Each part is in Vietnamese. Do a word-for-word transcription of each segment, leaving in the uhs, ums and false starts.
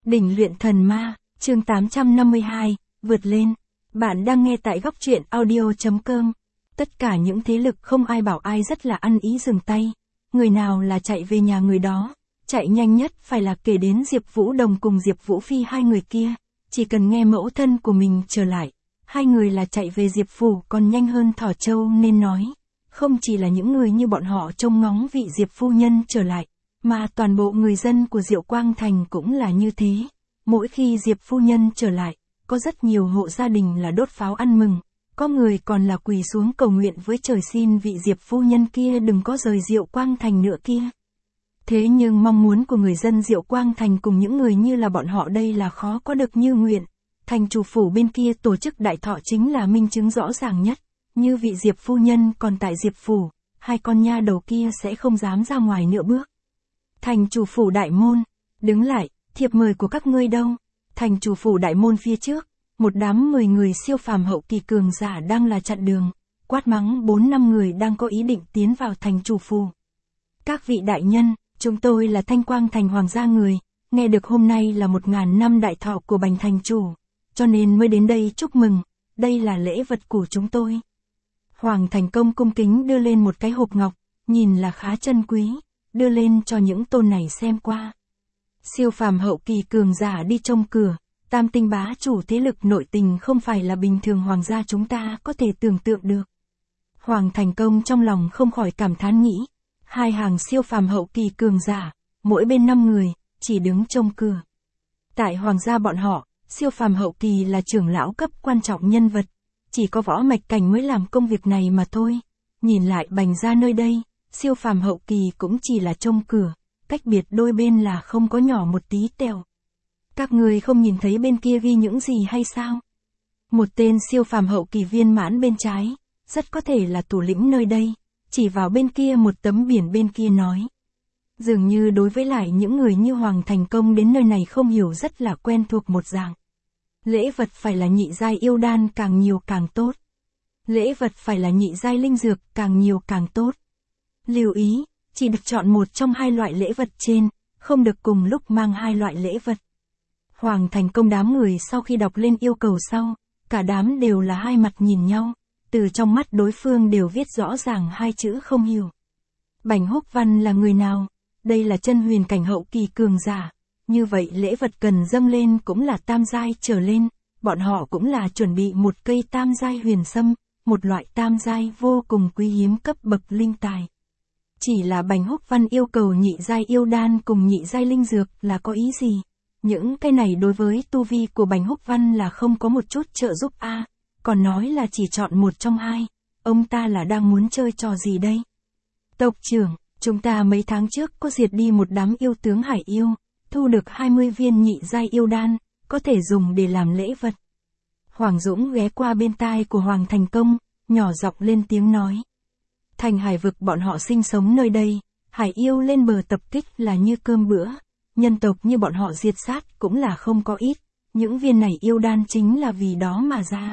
Đỉnh luyện thần ma, chương tám trăm năm mươi hai, vượt lên. Bạn đang nghe tại góc truyện audio chấm com. Tất cả những thế lực không ai bảo ai rất là ăn ý dừng tay. Người nào là chạy về nhà người đó. Chạy nhanh nhất phải là kể đến Diệp Vũ Đồng cùng Diệp Vũ Phi, hai người kia. Chỉ cần nghe mẫu thân của mình trở lại. Hai người là chạy về Diệp Phủ còn nhanh hơn thỏ trâu nên nói. Không chỉ là những người như bọn họ trông ngóng vị Diệp phu nhân trở lại. Mà toàn bộ người dân của Diệu Quang Thành cũng là như thế. Mỗi khi Diệp phu nhân trở lại, có rất nhiều hộ gia đình là đốt pháo ăn mừng. Có người còn là quỳ xuống cầu nguyện với trời xin vị Diệp phu nhân kia đừng có rời Diệu Quang Thành nữa kia. Thế nhưng mong muốn của người dân Diệu Quang Thành cùng những người như là bọn họ đây là khó có được như nguyện. Thành chủ phủ bên kia tổ chức đại thọ chính là minh chứng rõ ràng nhất. Như vị Diệp phu nhân còn tại Diệp Phủ, hai con nha đầu kia sẽ không dám ra ngoài nửa bước. Thành chủ phủ đại môn, đứng lại, thiệp mời của các ngươi đâu? Thành chủ phủ đại môn phía trước, một đám mười người siêu phàm hậu kỳ cường giả đang là chặn đường, quát mắng bốn năm người đang có ý định tiến vào thành chủ phủ. Các vị đại nhân, chúng tôi là Thanh Quang Thành hoàng gia người, nghe được hôm nay là một ngàn năm đại thọ của Bành thành chủ, cho nên mới đến đây chúc mừng, đây là lễ vật của chúng tôi. Hoàng Thành Công cung kính đưa lên một cái hộp ngọc, nhìn là khá chân quý, đưa lên cho những tôn này xem qua. Siêu phàm hậu kỳ cường giả đi trông cửa, tam tinh bá chủ thế lực nội tình không phải là bình thường hoàng gia chúng ta có thể tưởng tượng được. Hoàng Thành Công trong lòng không khỏi cảm thán nghĩ, hai hàng siêu phàm hậu kỳ cường giả, mỗi bên năm người, chỉ đứng trông cửa. Tại hoàng gia bọn họ, siêu phàm hậu kỳ là trưởng lão cấp quan trọng nhân vật. Chỉ có võ mạch cảnh mới làm công việc này mà thôi. Nhìn lại Bành gia nơi đây, siêu phàm hậu kỳ cũng chỉ là trông cửa, cách biệt đôi bên là không có nhỏ một tí tẹo. Các người không nhìn thấy bên kia ghi những gì hay sao? Một tên siêu phàm hậu kỳ viên mãn bên trái, rất có thể là thủ lĩnh nơi đây, chỉ vào bên kia một tấm biển bên kia nói. Dường như đối với lại những người như Hoàng Thành Công đến nơi này không hiểu rất là quen thuộc một dạng. Lễ vật phải là nhị giai yêu đan càng nhiều càng tốt. Lễ vật phải là nhị giai linh dược càng nhiều càng tốt. Lưu ý, chỉ được chọn một trong hai loại lễ vật trên, không được cùng lúc mang hai loại lễ vật. Hoàng Thành Công đám người sau khi đọc lên yêu cầu sau, cả đám đều là hai mặt nhìn nhau, từ trong mắt đối phương đều viết rõ ràng hai chữ không hiểu. Bành Húc Văn là người nào? Đây là chân huyền cảnh hậu kỳ cường giả. Như vậy lễ vật cần dâng lên cũng là tam giai trở lên, bọn họ cũng là chuẩn bị một cây tam giai huyền sâm, một loại tam giai vô cùng quý hiếm cấp bậc linh tài. Chỉ là Bành Húc Văn yêu cầu nhị giai yêu đan cùng nhị giai linh dược là có ý gì? Những cái này đối với tu vi của Bành Húc Văn là không có một chút trợ giúp a, à, còn nói là chỉ chọn một trong hai, ông ta là đang muốn chơi trò gì đây? Tộc trưởng, chúng ta mấy tháng trước có diệt đi một đám yêu tướng hải yêu. Thu được hai mươi viên nhị giai yêu đan, có thể dùng để làm lễ vật. Hoàng Dũng ghé qua bên tai của Hoàng Thành Công, nhỏ giọng lên tiếng nói. Thành hải vực bọn họ sinh sống nơi đây, hải yêu lên bờ tập kích là như cơm bữa, nhân tộc như bọn họ diệt sát cũng là không có ít, những viên này yêu đan chính là vì đó mà ra.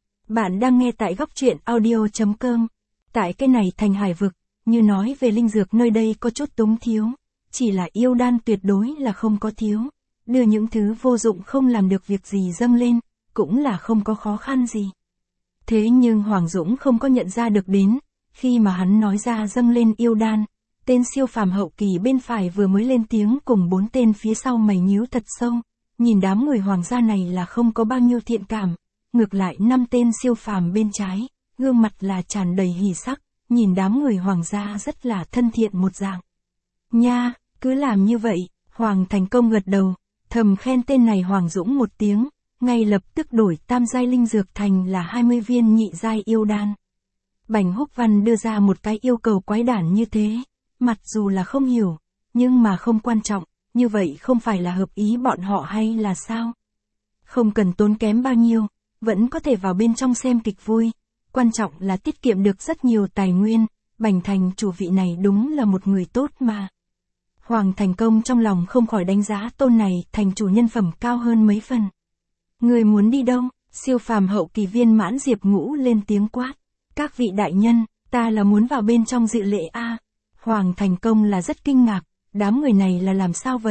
Bạn đang nghe tại góc truyện audio chấm com, tại cái này thành hải vực, như nói về linh dược nơi đây có chút túng thiếu. Chỉ là yêu đan tuyệt đối là không có thiếu, đưa những thứ vô dụng không làm được việc gì dâng lên, cũng là không có khó khăn gì. Thế nhưng Hoàng Dũng không có nhận ra được đến, khi mà hắn nói ra dâng lên yêu đan, tên siêu phàm hậu kỳ bên phải vừa mới lên tiếng cùng bốn tên phía sau mày nhíu thật sâu, nhìn đám người hoàng gia này là không có bao nhiêu thiện cảm, ngược lại năm tên siêu phàm bên trái, gương mặt là tràn đầy hỉ sắc, nhìn đám người hoàng gia rất là thân thiện một dạng. Nha, cứ làm như vậy, Hoàng Thành Công gật đầu, thầm khen tên này Hoàng Dũng một tiếng, ngay lập tức đổi tam giai linh dược thành là hai mươi viên nhị giai yêu đan. Bành Húc Văn đưa ra một cái yêu cầu quái đản như thế, mặc dù là không hiểu, nhưng mà không quan trọng, như vậy không phải là hợp ý bọn họ hay là sao? Không cần tốn kém bao nhiêu, vẫn có thể vào bên trong xem kịch vui, quan trọng là tiết kiệm được rất nhiều tài nguyên, Bành thành chủ vị này đúng là một người tốt mà. Hoàng Thành Công trong lòng không khỏi đánh giá tôn này thành chủ nhân phẩm cao hơn mấy phần. Người muốn đi đâu? Siêu phàm hậu kỳ viên mãn Diệp Ngũ lên tiếng quát. Các vị đại nhân, ta là muốn vào bên trong dự lễ a. À. Hoàng Thành Công là rất kinh ngạc, đám người này là làm sao vậy?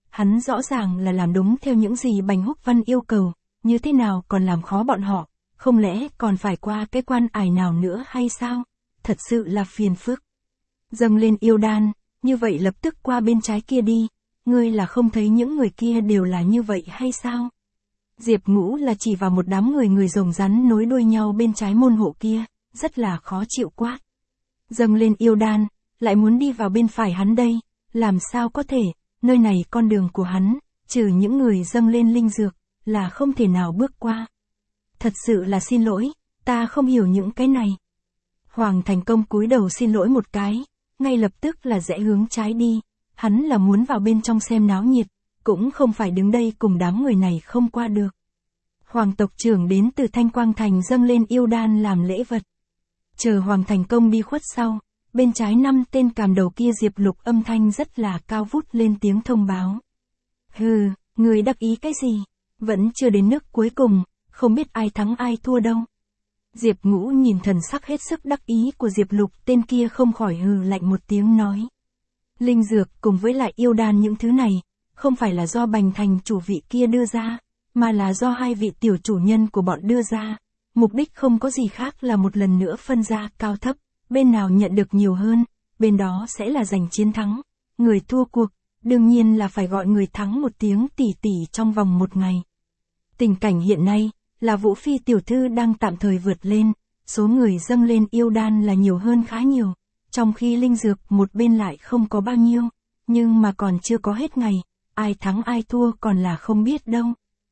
hắn rõ ràng là làm đúng theo những gì Bành Húc Văn yêu cầu, như thế nào còn làm khó bọn họ, không lẽ còn phải qua cái quan ải nào nữa hay sao? Thật sự là phiền phức. Dâng lên yêu đan, như vậy lập tức qua bên trái kia đi, ngươi là không thấy những người kia đều là như vậy hay sao? Diệp Ngũ là chỉ vào một đám người người rồng rắn nối đuôi nhau bên trái môn hộ kia, rất là khó chịu quát. Dâng lên yêu đan, lại muốn đi vào bên phải hắn đây, làm sao có thể, nơi này con đường của hắn, trừ những người dâng lên linh dược, là không thể nào bước qua. Thật sự là xin lỗi, ta không hiểu những cái này. Hoàng Thành Công cúi đầu xin lỗi một cái, ngay lập tức là rẽ hướng trái đi, hắn là muốn vào bên trong xem náo nhiệt, cũng không phải đứng đây cùng đám người này không qua được. Hoàng tộc trưởng đến từ Thanh Quang Thành dâng lên yêu đan làm lễ vật. Chờ Hoàng Thành Công đi khuất sau, bên trái năm tên càm đầu kia Diệp Lục âm thanh rất là cao vút lên tiếng thông báo. Hừ, người đắc ý cái gì? Vẫn chưa đến nước cuối cùng, không biết ai thắng ai thua đâu. Diệp Ngũ nhìn thần sắc hết sức đắc ý của Diệp Lục, tên kia không khỏi hừ lạnh một tiếng nói. Linh dược cùng với lại yêu đan những thứ này, không phải là do Bành Thành chủ vị kia đưa ra, mà là do hai vị tiểu chủ nhân của bọn đưa ra. Mục đích không có gì khác là một lần nữa phân ra cao thấp, bên nào nhận được nhiều hơn, bên đó sẽ là giành chiến thắng. Người thua cuộc, đương nhiên là phải gọi người thắng một tiếng tỷ tỷ trong vòng một ngày. Tình cảnh hiện nay, là Vũ Phi tiểu thư đang tạm thời vượt lên, số người dâng lên yêu đan là nhiều hơn khá nhiều, trong khi linh dược một bên lại không có bao nhiêu, nhưng mà còn chưa có hết ngày, ai thắng ai thua còn là không biết đâu.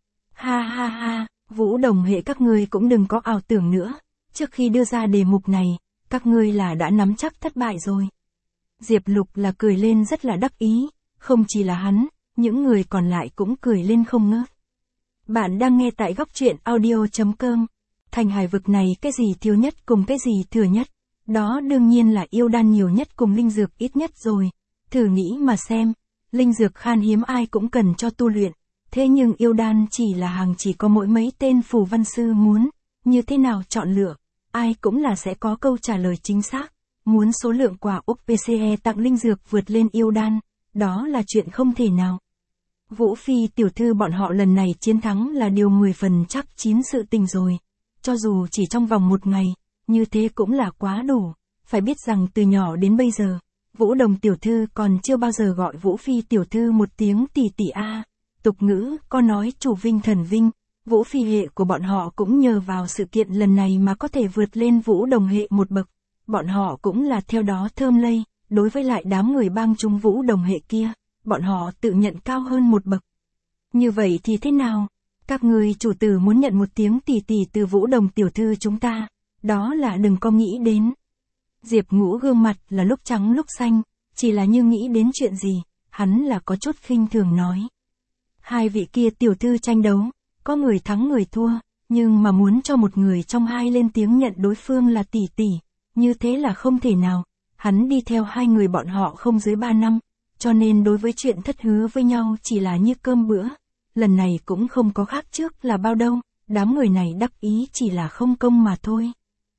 Ha ha ha, Vũ Đồng hệ các ngươi cũng đừng có ảo tưởng nữa, trước khi đưa ra đề mục này, các ngươi là đã nắm chắc thất bại rồi. Diệp Lục là cười lên rất là đắc ý, không chỉ là hắn, những người còn lại cũng cười lên không ngớt. Bạn đang nghe tại góc truyện audio chấm com. Thành hải vực này cái gì thiếu nhất cùng cái gì thừa nhất, đó đương nhiên là yêu đan nhiều nhất cùng linh dược ít nhất rồi. Thử nghĩ mà xem, linh dược khan hiếm ai cũng cần cho tu luyện, thế nhưng yêu đan chỉ là hàng chỉ có mỗi mấy tên phù văn sư muốn, như thế nào chọn lựa, ai cũng là sẽ có câu trả lời chính xác. Muốn số lượng quả u pê xê e tặng linh dược vượt lên yêu đan, đó là chuyện không thể nào. Vũ Phi tiểu thư bọn họ lần này chiến thắng là điều mười phần chắc chín sự tình rồi. Cho dù chỉ trong vòng một ngày, như thế cũng là quá đủ. Phải biết rằng từ nhỏ đến bây giờ, Vũ Đồng tiểu thư còn chưa bao giờ gọi Vũ Phi tiểu thư một tiếng tỷ tỷ a. Tục ngữ có nói chủ vinh thần vinh, Vũ Phi hệ của bọn họ cũng nhờ vào sự kiện lần này mà có thể vượt lên Vũ Đồng hệ một bậc. Bọn họ cũng là theo đó thơm lây, đối với lại đám người bang chúng Vũ Đồng hệ kia, bọn họ tự nhận cao hơn một bậc. Như vậy thì thế nào? Các người chủ tử muốn nhận một tiếng tỷ tỷ từ Vũ Đồng tiểu thư chúng ta, đó là đừng có nghĩ đến. Diệp Ngũ gương mặt là lúc trắng lúc xanh, chỉ là như nghĩ đến chuyện gì, hắn là có chút khinh thường nói. Hai vị kia tiểu thư tranh đấu, có người thắng người thua, nhưng mà muốn cho một người trong hai lên tiếng nhận đối phương là tỷ tỷ, như thế là không thể nào. Hắn đi theo hai người bọn họ không dưới ba năm, cho nên đối với chuyện thất hứa với nhau chỉ là như cơm bữa. Lần này cũng không có khác trước là bao đâu, đám người này đắc ý chỉ là không công mà thôi.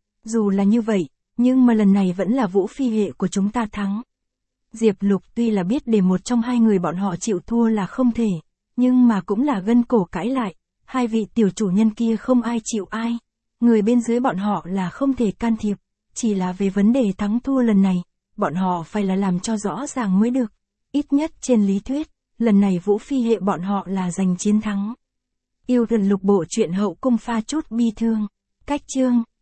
Dù là như vậy, nhưng mà lần này vẫn là Vũ Phi hệ của chúng ta thắng. Diệp Lục tuy là biết để một trong hai người bọn họ chịu thua là không thể, nhưng mà cũng là gân cổ cãi lại, hai vị tiểu chủ nhân kia không ai chịu ai, người bên dưới bọn họ là không thể can thiệp, chỉ là về vấn đề thắng thua lần này, bọn họ phải là làm cho rõ ràng mới được, ít nhất trên lý thuyết, lần này Vũ Phi hệ bọn họ là giành chiến thắng. Yêu gần lục bộ truyện hậu cung pha chút bi thương, cách chương,